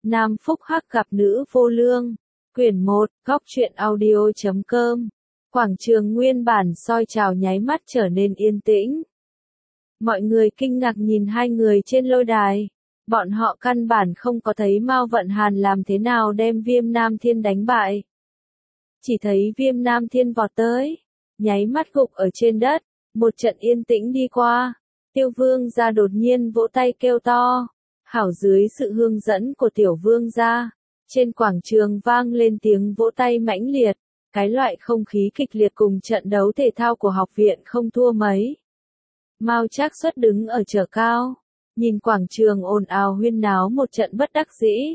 Nam Phúc Hắc gặp nữ vô lương. Quyển 1, góc truyện audio.com. Quảng trường nguyên bản soi trào nháy mắt trở nên yên tĩnh. Mọi người kinh ngạc nhìn hai người trên lôi đài. Bọn họ căn bản không có thấy Mao Vận Hàn làm thế nào đem Viêm Nam Thiên đánh bại. Chỉ thấy Viêm Nam Thiên vọt tới, nháy mắt gục ở trên đất, một trận yên tĩnh đi qua. Tiêu Vương gia đột nhiên vỗ tay kêu to. Hảo, dưới sự hướng dẫn của Tiểu Vương gia, trên quảng trường vang lên tiếng vỗ tay mãnh liệt. Cái loại không khí kịch liệt cùng trận đấu thể thao của học viện không thua mấy. Mao Trác Xuất đứng ở chợ cao, nhìn quảng trường ồn ào huyên náo một trận bất đắc dĩ.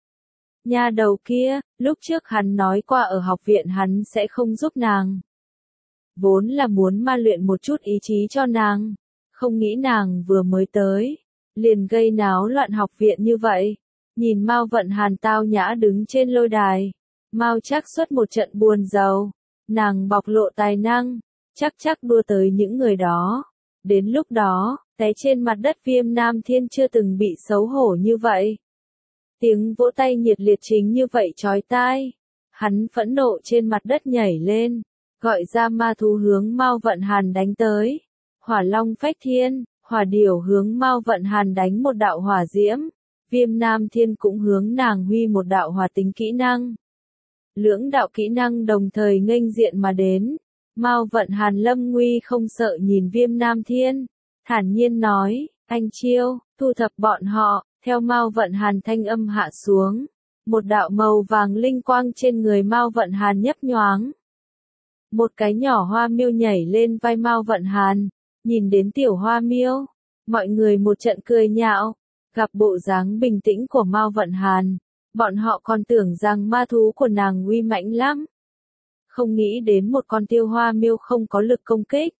Nha đầu kia, lúc trước hắn nói qua ở học viện hắn sẽ không giúp nàng. Vốn là muốn ma luyện một chút ý chí cho nàng, không nghĩ nàng vừa mới tới, liền gây náo loạn học viện như vậy. Nhìn Mao Vận Hàn tao nhã đứng trên lôi đài, Mao Trác Xuất một trận buồn rầu, nàng bộc lộ tài năng, chắc đua tới những người đó. Đến lúc đó, té trên mặt đất Viêm Nam Thiên chưa từng bị xấu hổ như vậy. Tiếng vỗ tay nhiệt liệt chính như vậy chói tai. Hắn phẫn nộ trên mặt đất nhảy lên, gọi ra ma thú hướng Mao Vận Hàn đánh tới. Hỏa Long Phách Thiên, Hỏa Điểu hướng Mao Vận Hàn đánh một đạo hỏa diễm. Viêm Nam Thiên cũng hướng nàng huy một đạo hỏa tính kỹ năng. Lưỡng đạo kỹ năng đồng thời nghênh diện mà đến. Mao Vận Hàn lâm nguy không sợ nhìn Viêm Nam Thiên, thản nhiên nói, anh Chiêu, thu thập bọn họ. Theo Mao Vận Hàn thanh âm hạ xuống, một đạo màu vàng linh quang trên người Mao Vận Hàn nhấp nhoáng. Một cái nhỏ hoa miêu nhảy lên vai Mao Vận Hàn, nhìn đến tiểu hoa miêu, mọi người một trận cười nhạo. Gặp bộ dáng bình tĩnh của Mao Vận Hàn, bọn họ còn tưởng rằng ma thú của nàng uy mãnh lắm. Không nghĩ đến một con tiêu hoa miêu không có lực công kích.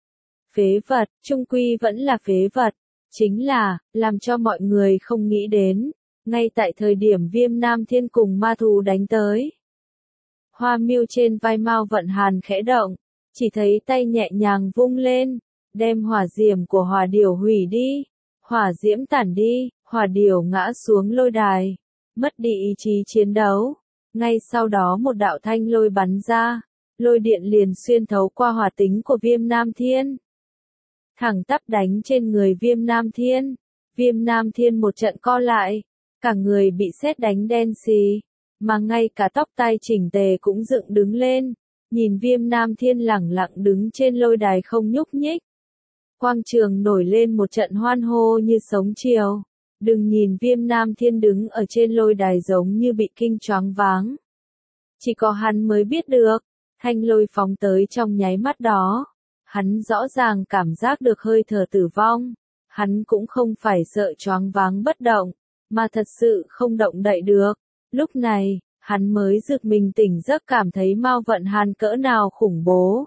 Phế vật, chung quy vẫn là phế vật. Chính là, làm cho mọi người không nghĩ đến, ngay tại thời điểm Viêm Nam Thiên cùng ma thú đánh tới. Hoa miêu trên vai Mao Vận Hàn khẽ động, chỉ thấy tay nhẹ nhàng vung lên, đem hỏa diễm của Hỏa Điểu hủy đi. Hỏa diễm tản đi, Hỏa Điểu ngã xuống lôi đài, mất đi ý chí chiến đấu. Ngay sau đó một đạo thanh lôi bắn ra, lôi điện liền xuyên thấu qua hỏa tính của Viêm Nam Thiên. Thẳng tắp đánh trên người Viêm Nam Thiên. Viêm Nam Thiên một trận co lại, cả người bị sét đánh đen xì, mà ngay cả tóc tai chỉnh tề cũng dựng đứng lên, nhìn Viêm Nam Thiên lẳng lặng đứng trên lôi đài không nhúc nhích. Quang trường nổi lên một trận hoan hô như sống chiều. Đừng nhìn Viêm Nam Thiên đứng ở trên lôi đài giống như bị kinh choáng váng. Chỉ có hắn mới biết được, thanh lôi phóng tới trong nháy mắt đó. Hắn rõ ràng cảm giác được hơi thở tử vong. Hắn cũng không phải sợ choáng váng bất động, mà thật sự không động đậy được. Lúc này, hắn mới giật mình tỉnh giấc cảm thấy Mao Vận Hàn cỡ nào khủng bố.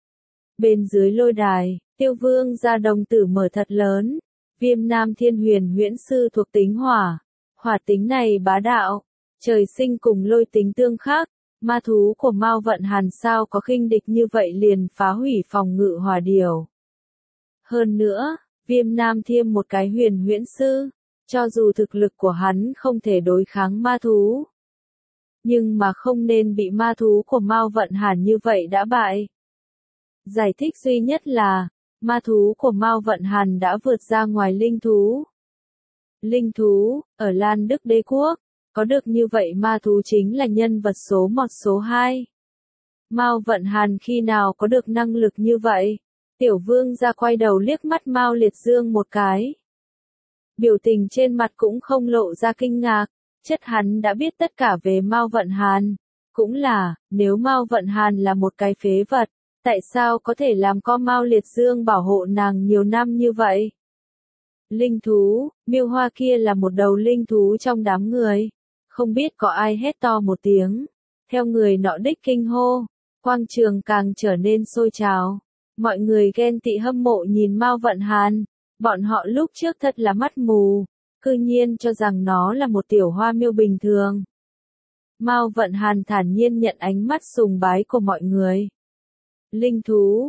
Bên dưới lôi đài, Tiêu Vương gia đồng tử mở thật lớn. Viêm Nam Thiên huyền huyễn sư thuộc tính hỏa. Hỏa tính này bá đạo, trời sinh cùng lôi tính tương khắc. Ma thú của Mao Vận Hàn sao có khinh địch như vậy liền phá hủy phòng ngự Hỏa Điểu. Hơn nữa, Viêm Nam Thiên một cái huyền huyễn sư, cho dù thực lực của hắn không thể đối kháng ma thú, nhưng mà không nên bị ma thú của Mao Vận Hàn như vậy đã bại. Giải thích duy nhất là, ma thú của Mao Vận Hàn đã vượt ra ngoài linh thú. Linh thú, ở Lan Đức Đế Quốc, có được như vậy ma thú chính là nhân vật số 1 số 2. Mao Vận Hàn khi nào có được năng lực như vậy? Tiểu Vương gia quay đầu liếc mắt Mao Liệt Dương một cái. Biểu tình trên mặt cũng không lộ ra kinh ngạc, chất hắn đã biết tất cả về Mao Vận Hàn. Cũng là, nếu Mao Vận Hàn là một cái phế vật, tại sao có thể làm con Mao Liệt Dương bảo hộ nàng nhiều năm như vậy? Linh thú, miêu hoa kia là một đầu linh thú trong đám người. Không biết có ai hét to một tiếng. Theo người nọ đích kinh hô, quang trường càng trở nên sôi trào. Mọi người ghen tị hâm mộ nhìn Mao Vận Hàn. Bọn họ lúc trước thật là mắt mù, cư nhiên cho rằng nó là một tiểu hoa miêu bình thường. Mao Vận Hàn thản nhiên nhận ánh mắt sùng bái của mọi người. Linh thú,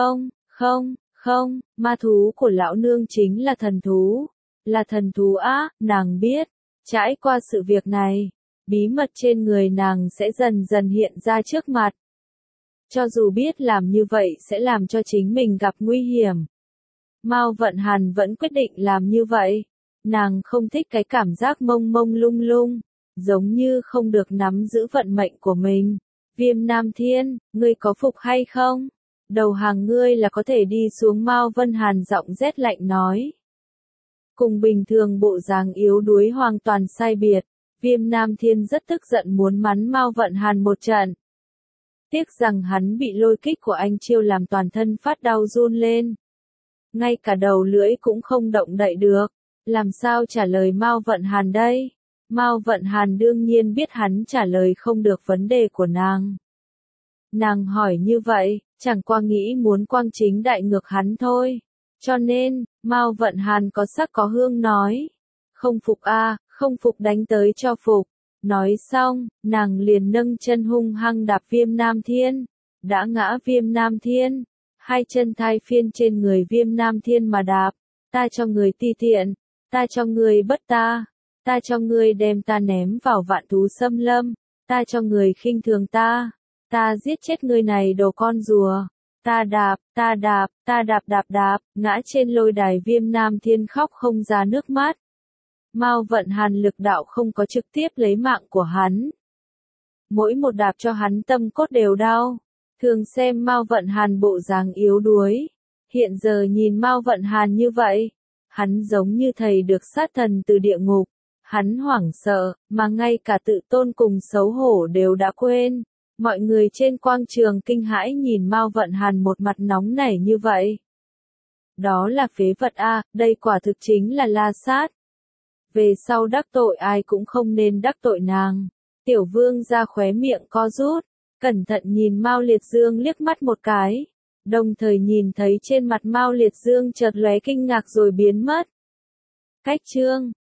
không, ma thú của lão nương chính là thần thú. Là thần thú á, nàng biết. Trải qua sự việc này, bí mật trên người nàng sẽ dần dần hiện ra trước mặt. Cho dù biết làm như vậy sẽ làm cho chính mình gặp nguy hiểm, Mao Vận Hàn vẫn quyết định làm như vậy. Nàng không thích cái cảm giác mông mông lung lung, giống như không được nắm giữ vận mệnh của mình. Viêm Nam Thiên, ngươi có phục hay không? Đầu hàng ngươi là có thể đi xuống, Mao Vân Hàn giọng rét lạnh nói. Cùng bình thường bộ dáng yếu đuối hoàn toàn sai biệt, Viêm Nam Thiên rất tức giận muốn mắng Mao Vận Hàn một trận. Tiếc rằng hắn bị lôi kích của anh chiêu làm toàn thân phát đau run lên. Ngay cả đầu lưỡi cũng không động đậy được, làm sao trả lời Mao Vận Hàn đây? Mao Vận Hàn đương nhiên biết hắn trả lời không được vấn đề của nàng. Nàng hỏi như vậy, chẳng qua nghĩ muốn quang chính đại ngược hắn thôi. Cho nên, Mao Vận Hàn có sắc có hương nói. Không phục a, không phục đánh tới cho phục. Nói xong, nàng liền nâng chân hung hăng đạp Viêm Nam Thiên. Đã ngã Viêm Nam Thiên. Hai chân thai phiên trên người Viêm Nam Thiên mà đạp. Ta cho người ti tiện. Ta cho người bất ta. Ta cho người đem ta ném vào vạn thú xâm lâm. Ta cho người khinh thường ta. Ta giết chết người này đồ con rùa. Ta đạp, ngã trên lôi đài Viêm Nam Thiên khóc không ra nước mắt. Mao Vận Hàn lực đạo không có trực tiếp lấy mạng của hắn. Mỗi một đạp cho hắn tâm cốt đều đau. Thường xem Mao Vận Hàn bộ dáng yếu đuối. Hiện giờ nhìn Mao Vận Hàn như vậy, hắn giống như thầy được sát thần từ địa ngục. Hắn hoảng sợ, mà ngay cả tự tôn cùng xấu hổ đều đã quên. Mọi người trên quang trường kinh hãi nhìn Mao Vận Hàn một mặt nóng nảy như vậy. Đó là phế vật a, đây quả thực chính là la sát. Về sau đắc tội ai cũng không nên đắc tội nàng. Tiểu Vương ra khóe miệng co rút, cẩn thận nhìn Mao Liệt Dương liếc mắt một cái, đồng thời nhìn thấy trên mặt Mao Liệt Dương chợt lóe kinh ngạc rồi biến mất. Cách chương